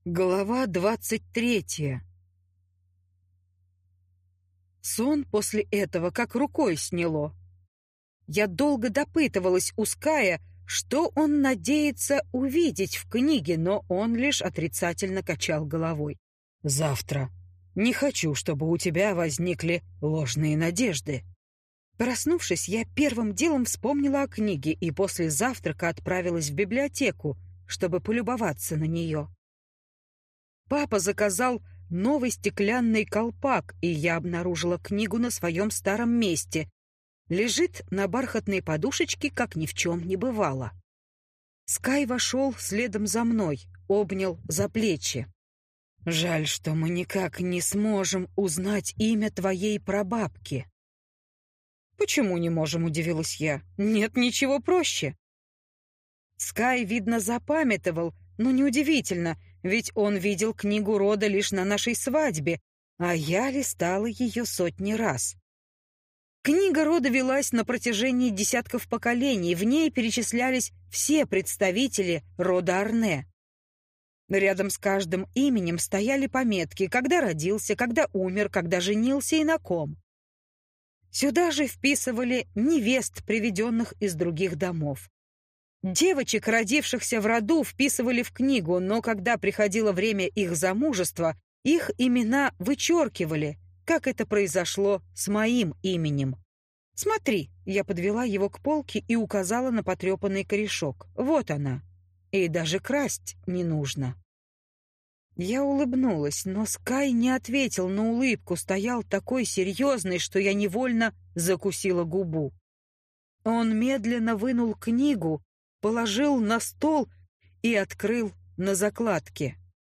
Глава 23. Сон после этого как рукой сняло. Я долго допытывалась у Ская, что он надеется увидеть в книге, но он лишь отрицательно качал головой. «Завтра. Не хочу, чтобы у тебя возникли ложные надежды». Проснувшись, я первым делом вспомнила о книге и после завтрака отправилась в библиотеку, чтобы полюбоваться на нее. Папа заказал новый стеклянный колпак, и я обнаружила книгу на своем старом месте. Лежит на бархатной подушечке, как ни в чем не бывало. Скай вошел следом за мной, обнял за плечи. «Жаль, что мы никак не сможем узнать имя твоей прабабки». «Почему не можем?» — удивилась я. «Нет ничего проще». Скай, видно, запамятовал, но неудивительно, ведь он видел книгу рода лишь на нашей свадьбе, а я листала ее сотни раз. Книга рода велась на протяжении десятков поколений, в ней перечислялись все представители рода Арне. Рядом с каждым именем стояли пометки, когда родился, когда умер, когда женился и на ком. Сюда же вписывали невест, приведенных из других домов. Девочек, родившихся в роду, вписывали в книгу, но когда приходило время их замужества, их имена вычеркивали, как это произошло с моим именем. «Смотри», — я подвела его к полке и указала на потрепанный корешок. «Вот она. И даже красть не нужно». Я улыбнулась, но Скай не ответил на улыбку, стоял такой серьезный, что я невольно закусила губу. Он медленно вынул книгу, положил на стол и открыл на закладке.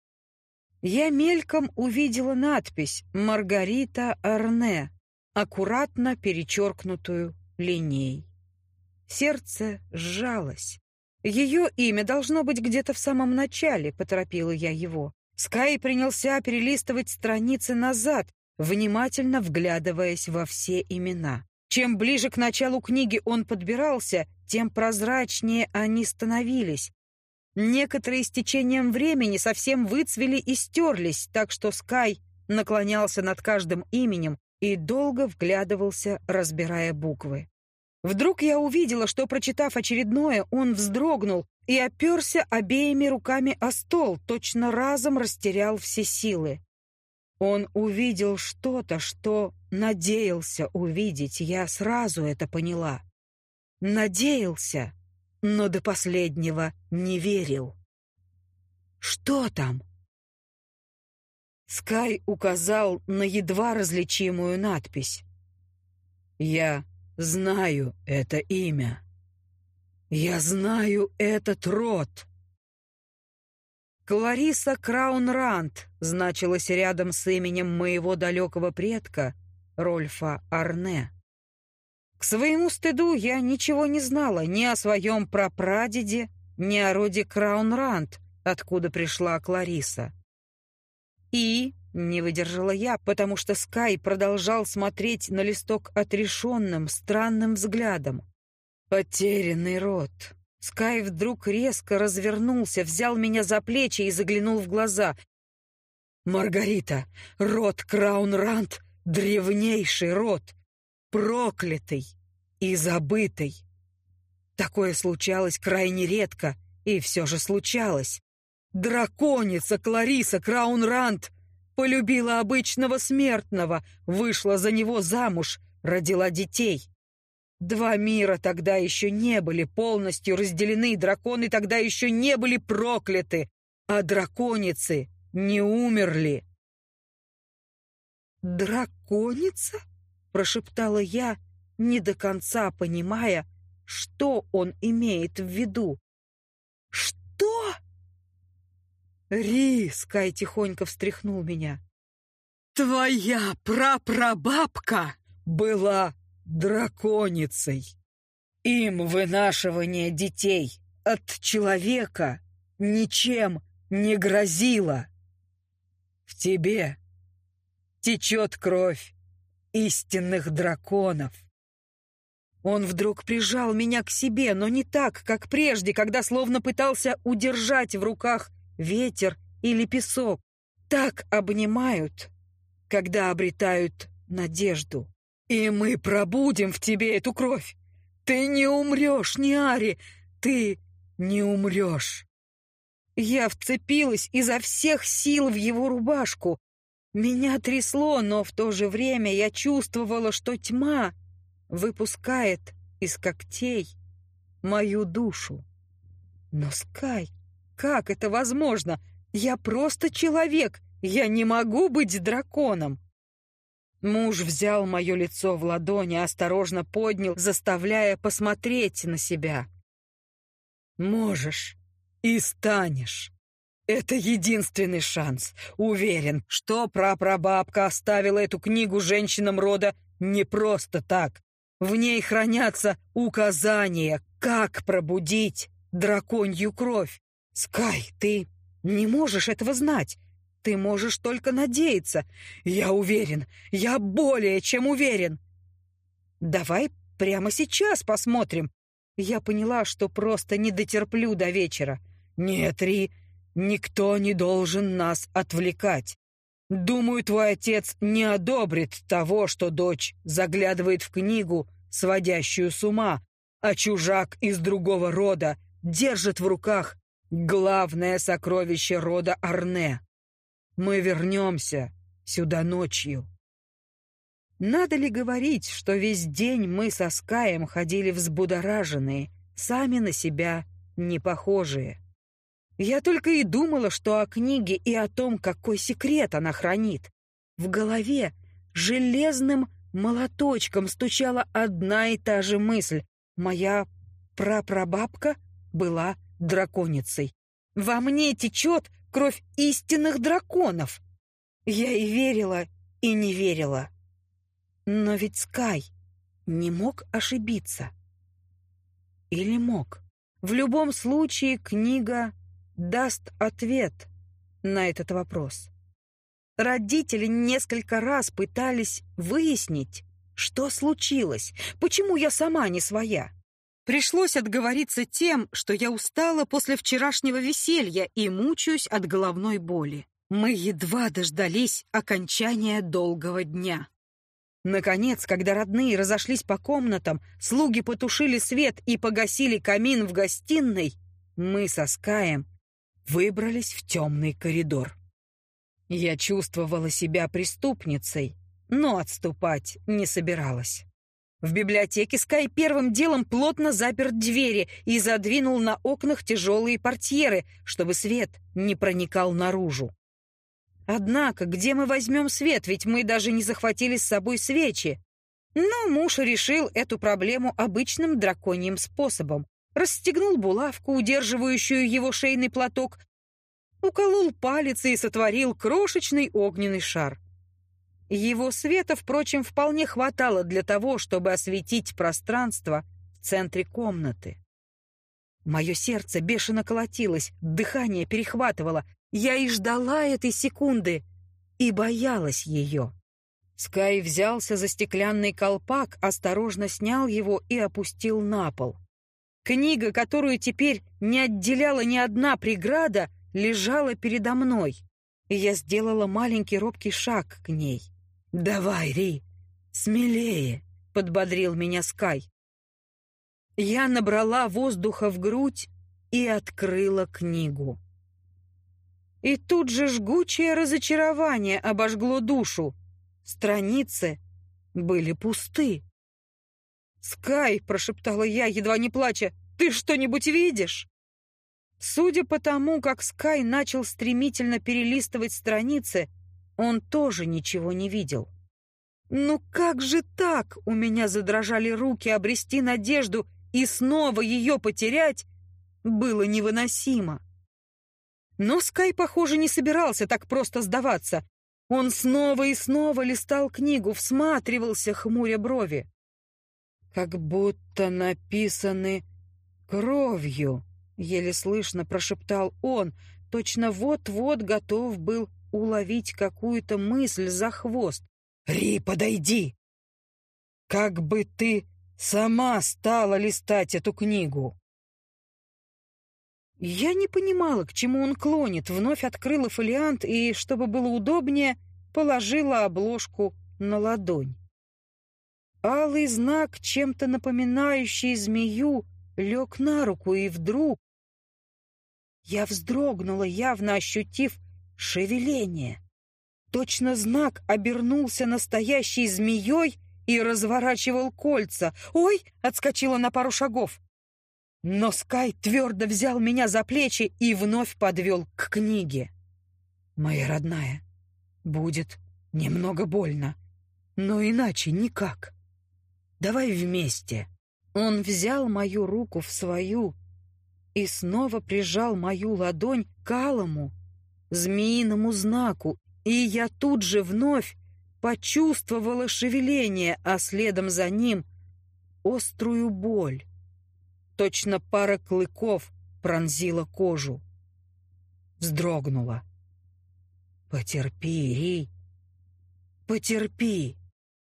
Я мельком увидела надпись «Маргарита Арне», аккуратно перечеркнутую линией. Сердце сжалось. «Ее имя должно быть где-то в самом начале», — поторопила я его. Скай принялся перелистывать страницы назад, внимательно вглядываясь во все имена. Чем ближе к началу книги он подбирался, тем прозрачнее они становились. Некоторые с течением времени совсем выцвели и стерлись, так что Скай наклонялся над каждым именем и долго вглядывался, разбирая буквы. Вдруг я увидела, что, прочитав очередное, он вздрогнул и оперся обеими руками о стол, точно разом растерял все силы. Он увидел что-то, что надеялся увидеть, я сразу это поняла. Надеялся, но до последнего не верил. «Что там?» Скай указал на едва различимую надпись. «Я знаю это имя. Я знаю этот род». Клариса Краунранд значилась рядом с именем моего далекого предка Рольфа Арне. К своему стыду я ничего не знала ни о своем прапрадеде, ни о роде Краунранд, откуда пришла Клариса. И не выдержала я, потому что Скай продолжал смотреть на листок отрешенным, странным взглядом. Потерянный род. Скай вдруг резко развернулся, взял меня за плечи и заглянул в глаза. «Маргарита, род Краунранд — древнейший род, проклятый и забытый. Такое случалось крайне редко, и все же случалось. Драконица Клариса Краунранд полюбила обычного смертного, вышла за него замуж, родила детей. Два мира тогда еще не были полностью разделены, драконы тогда еще не были прокляты, а драконицы не умерли». «Драконица?» — прошептала я, не до конца понимая, что он имеет в виду. «Что?» «Ри!» — Скай тихонько встряхнул меня. «Твоя прапрабабка была драконицей. Им вынашивание детей от человека ничем не грозило. В тебе течет кровь истинных драконов». Он вдруг прижал меня к себе, но не так, как прежде, когда словно пытался удержать в руках ветер или песок так обнимают, когда обретают надежду. И мы пробудим в тебе эту кровь. Ты не умрешь, Ниари, ты не умрешь. Я вцепилась изо всех сил в его рубашку. Меня трясло, но в то же время я чувствовала, что тьма выпускает из когтей мою душу. Но, Скай, как это возможно? Я просто человек, я не могу быть драконом. Муж взял мое лицо в ладони, осторожно поднял, заставляя посмотреть на себя. Можешь и станешь. Это единственный шанс. Уверен, что прапрабабка оставила эту книгу женщинам рода не просто так. В ней хранятся указания, как пробудить драконью кровь. Скай, ты не можешь этого знать. Ты можешь только надеяться. Я уверен, я более чем уверен. Давай прямо сейчас посмотрим. Я поняла, что просто не дотерплю до вечера. Нет, Ри, никто не должен нас отвлекать. Думаю, твой отец не одобрит того, что дочь заглядывает в книгу, сводящую с ума, а чужак из другого рода держит в руках главное сокровище рода Арне. Мы вернемся сюда ночью. Надо ли говорить, что весь день мы со Скаем ходили взбудораженные, сами на себя не похожие. Я только и думала, что о книге и о том, какой секрет она хранит. В голове железным молоточком стучала одна и та же мысль. Моя прапрабабка была драконицей. Во мне течет кровь истинных драконов. Я и верила, и не верила. Но ведь Скай не мог ошибиться. Или мог? В любом случае, книга даст ответ на этот вопрос. Родители несколько раз пытались выяснить, что случилось, почему я сама не своя. Пришлось отговориться тем, что я устала после вчерашнего веселья и мучаюсь от головной боли. Мы едва дождались окончания долгого дня. Наконец, когда родные разошлись по комнатам, слуги потушили свет и погасили камин в гостиной, мы со Скаем выбрались в темный коридор. Я чувствовала себя преступницей, но отступать не собиралась. В библиотеке Скай первым делом плотно запер двери и задвинул на окнах тяжелые портьеры, чтобы свет не проникал наружу. Однако, где мы возьмем свет, ведь мы даже не захватили с собой свечи? Но муж решил эту проблему обычным драконьим способом. Расстегнул булавку, удерживающую его шейный платок, уколол палец и сотворил крошечный огненный шар. Его света, впрочем, вполне хватало для того, чтобы осветить пространство в центре комнаты. Мое сердце бешено колотилось, дыхание перехватывало. Я и ждала этой секунды, и боялась ее. Скай взялся за стеклянный колпак, осторожно снял его и опустил на пол. Книга, которую теперь не отделяла ни одна преграда, лежала передо мной, и я сделала маленький робкий шаг к ней. «Давай, Ри, смелее!» — подбодрил меня Скай. Я набрала воздуха в грудь и открыла книгу. И тут же жгучее разочарование обожгло душу. Страницы были пусты. «Скай!» — прошептала я, едва не плача. «Ты что-нибудь видишь?» Судя по тому, как Скай начал стремительно перелистывать страницы, он тоже ничего не видел. «Ну как же так?» — у меня задрожали руки. Обрести надежду и снова ее потерять было невыносимо. Но Скай, похоже, не собирался так просто сдаваться. Он снова и снова листал книгу, всматривался, хмуря брови. «Как будто написаны кровью», — еле слышно прошептал он, точно вот-вот готов был уловить какую-то мысль за хвост. «Ри, подойди! Как бы ты сама стала листать эту книгу!» Я не понимала, к чему он клонит, вновь открыла фолиант и, чтобы было удобнее, положила обложку на ладонь. Алый знак, чем-то напоминающий змею, лег на руку, и вдруг я вздрогнула, явно ощутив шевеление. Точно знак обернулся настоящей змеей и разворачивал кольца. «Ой!» — отскочила на пару шагов. Но Скай твердо взял меня за плечи и вновь подвел к книге. «Моя родная, будет немного больно, но иначе никак. Давай вместе». Он взял мою руку в свою и снова прижал мою ладонь к алому, змеиному знаку, и я тут же вновь почувствовала шевеление, а следом за ним острую боль. Точно пара клыков пронзила кожу. Вздрогнула. «Потерпи, Ри, потерпи».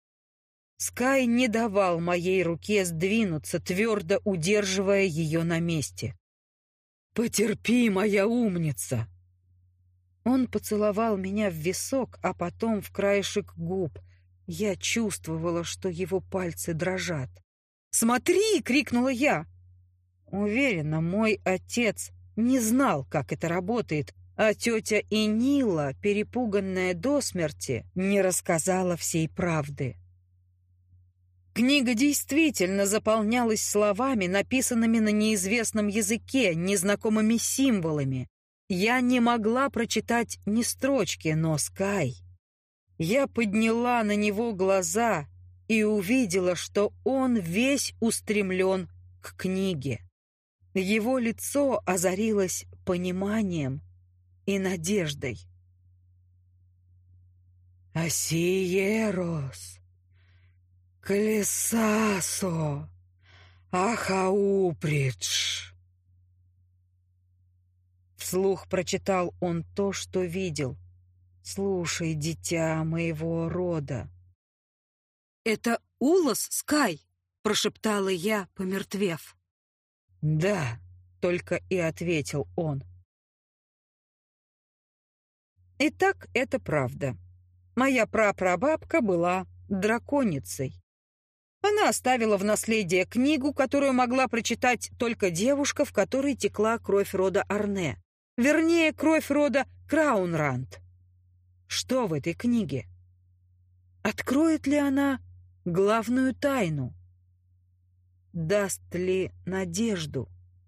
Скай не давал моей руке сдвинуться, твердо удерживая ее на месте. «Потерпи, моя умница!» Он поцеловал меня в висок, а потом в краешек губ. Я чувствовала, что его пальцы дрожат. «Смотри!» — крикнула я. Уверена, мой отец не знал, как это работает, а тетя Энила, перепуганная до смерти, не рассказала всей правды. Книга действительно заполнялась словами, написанными на неизвестном языке, незнакомыми символами. Я не могла прочитать ни строчки, но Скай... Я подняла на него глаза и увидела, что он весь устремлен к книге. Его лицо озарилось пониманием и надеждой. «Асиерос, Клесасо, Ахаупридж». Вслух прочитал он то, что видел. «Слушай, дитя моего рода». «Это Улас, Скай?» — прошептала я, помертвев. «Да», — только и ответил он. Итак, это правда. Моя прапрабабка была драконицей. Она оставила в наследие книгу, которую могла прочитать только девушка, в которой текла кровь рода Арне. Вернее, кровь рода Краунранд. Что в этой книге? Откроет ли она главную тайну? Даст ли надежду?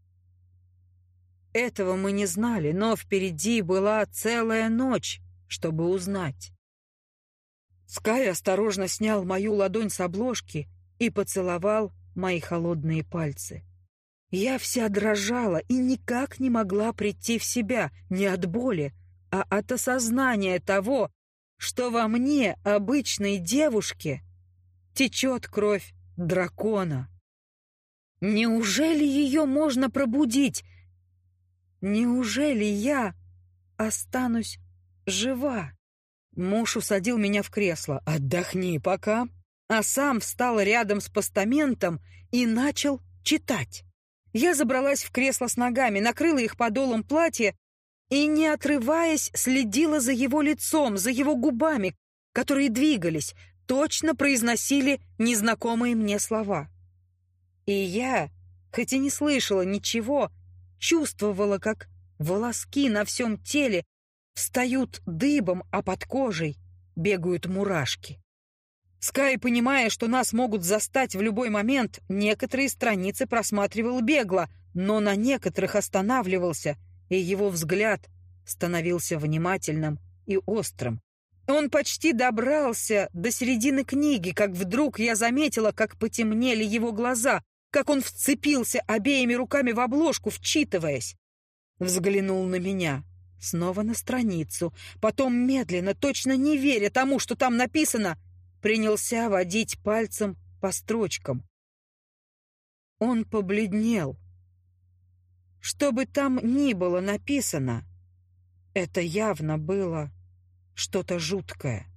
Этого мы не знали, но впереди была целая ночь, чтобы узнать. Скай осторожно снял мою ладонь с обложки и поцеловал мои холодные пальцы. Я вся дрожала и никак не могла прийти в себя не от боли, а от осознания того, что во мне, обычной девушке, течет кровь дракона. Неужели ее можно пробудить? Неужели я останусь жива? Муж усадил меня в кресло. «Отдохни пока», а сам встал рядом с постаментом и начал читать. Я забралась в кресло с ногами, накрыла их подолом платья и, не отрываясь, следила за его лицом, за его губами, которые двигались, точно произносили незнакомые мне слова. И я, хоть и не слышала ничего, чувствовала, как волоски на всем теле встают дыбом, а под кожей бегают мурашки. Скай, понимая, что нас могут застать в любой момент, некоторые страницы просматривал бегло, но на некоторых останавливался, и его взгляд становился внимательным и острым. Он почти добрался до середины книги, как вдруг я заметила, как потемнели его глаза, как он вцепился обеими руками в обложку, вчитываясь. Взглянул на меня, снова на страницу, потом медленно, точно не веря тому, что там написано, принялся водить пальцем по строчкам. Он побледнел. Что бы там ни было написано, это явно было что-то жуткое.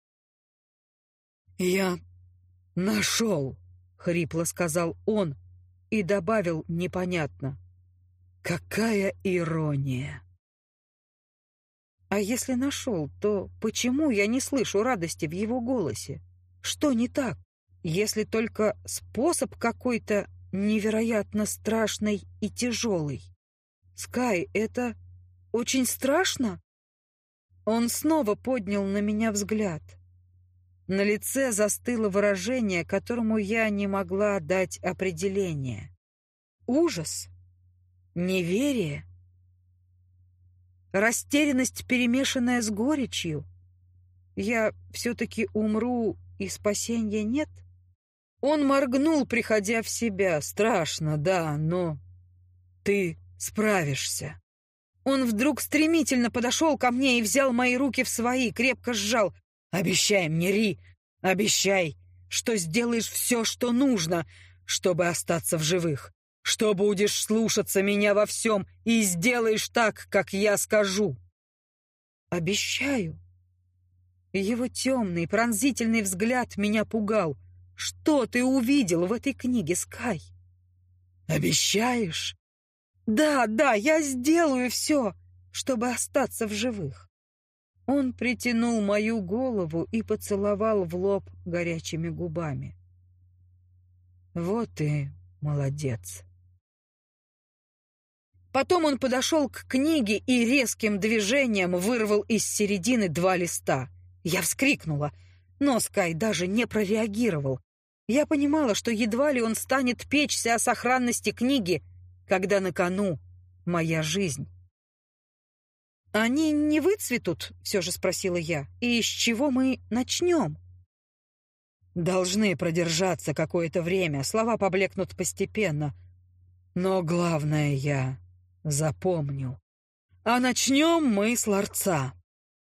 «Я нашел», — хрипло сказал он и добавил непонятно. Какая ирония! А если нашел, то почему я не слышу радости в его голосе? Что не так? Если только способ какой-то невероятно страшный и тяжелый. Скай, это очень страшно? Он снова поднял на меня взгляд. На лице застыло выражение, которому я не могла дать определение. Ужас? Неверие? Растерянность, перемешанная с горечью? Я все-таки умру, и спасения нет? Он моргнул, приходя в себя. Страшно, да, но ты справишься. Он вдруг стремительно подошел ко мне и взял мои руки в свои, крепко сжал. «Обещай мне, Ри, обещай, что сделаешь все, что нужно, чтобы остаться в живых, что будешь слушаться меня во всем и сделаешь так, как я скажу». «Обещаю». Его темный, пронзительный взгляд меня пугал. «Что ты увидел в этой книге, Скай?» «Обещаешь?» «Да, я сделаю все, чтобы остаться в живых». Он притянул мою голову и поцеловал в лоб горячими губами. «Вот и молодец». Потом он подошел к книге и резким движением вырвал из середины 2 листа. Я вскрикнула, но Скай даже не прореагировал. Я понимала, что едва ли он станет печься о сохранности книги, когда на кону моя жизнь. «Они не выцветут?» — все же спросила я. «И с чего мы начнем?» «Должны продержаться какое-то время, слова поблекнут постепенно. Но главное я запомню. А начнем мы с ларца».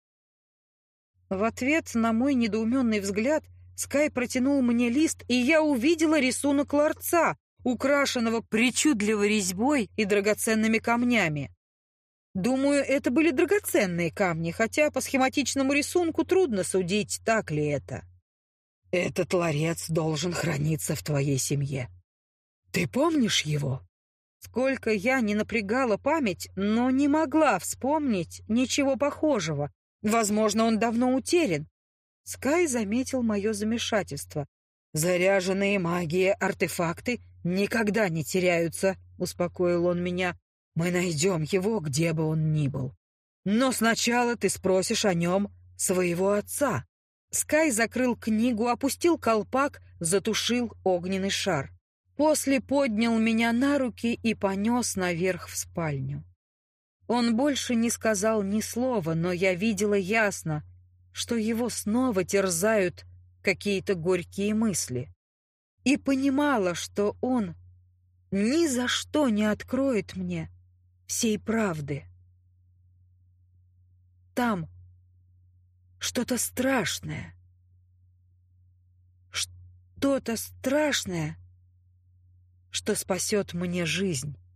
В ответ на мой недоуменный взгляд Скай протянул мне лист, и я увидела рисунок ларца, украшенного причудливой резьбой и драгоценными камнями. Думаю, это были драгоценные камни, хотя по схематичному рисунку трудно судить, так ли это. «Этот ларец должен храниться в твоей семье. Ты помнишь его?» Сколько я не напрягала память, но не могла вспомнить ничего похожего. Возможно, он давно утерян. Скай заметил мое замешательство. «Заряженные магией артефакты никогда не теряются», — успокоил он меня. «Мы найдем его, где бы он ни был. Но сначала ты спросишь о нем своего отца». Скай закрыл книгу, опустил колпак, затушил огненный шар. После поднял меня на руки и понес наверх в спальню. Он больше не сказал ни слова, но я видела ясно, что его снова терзают какие-то горькие мысли. И понимала, что он ни за что не откроет мне всей правды. Там что-то страшное. Что-то страшное, что спасет мне жизнь.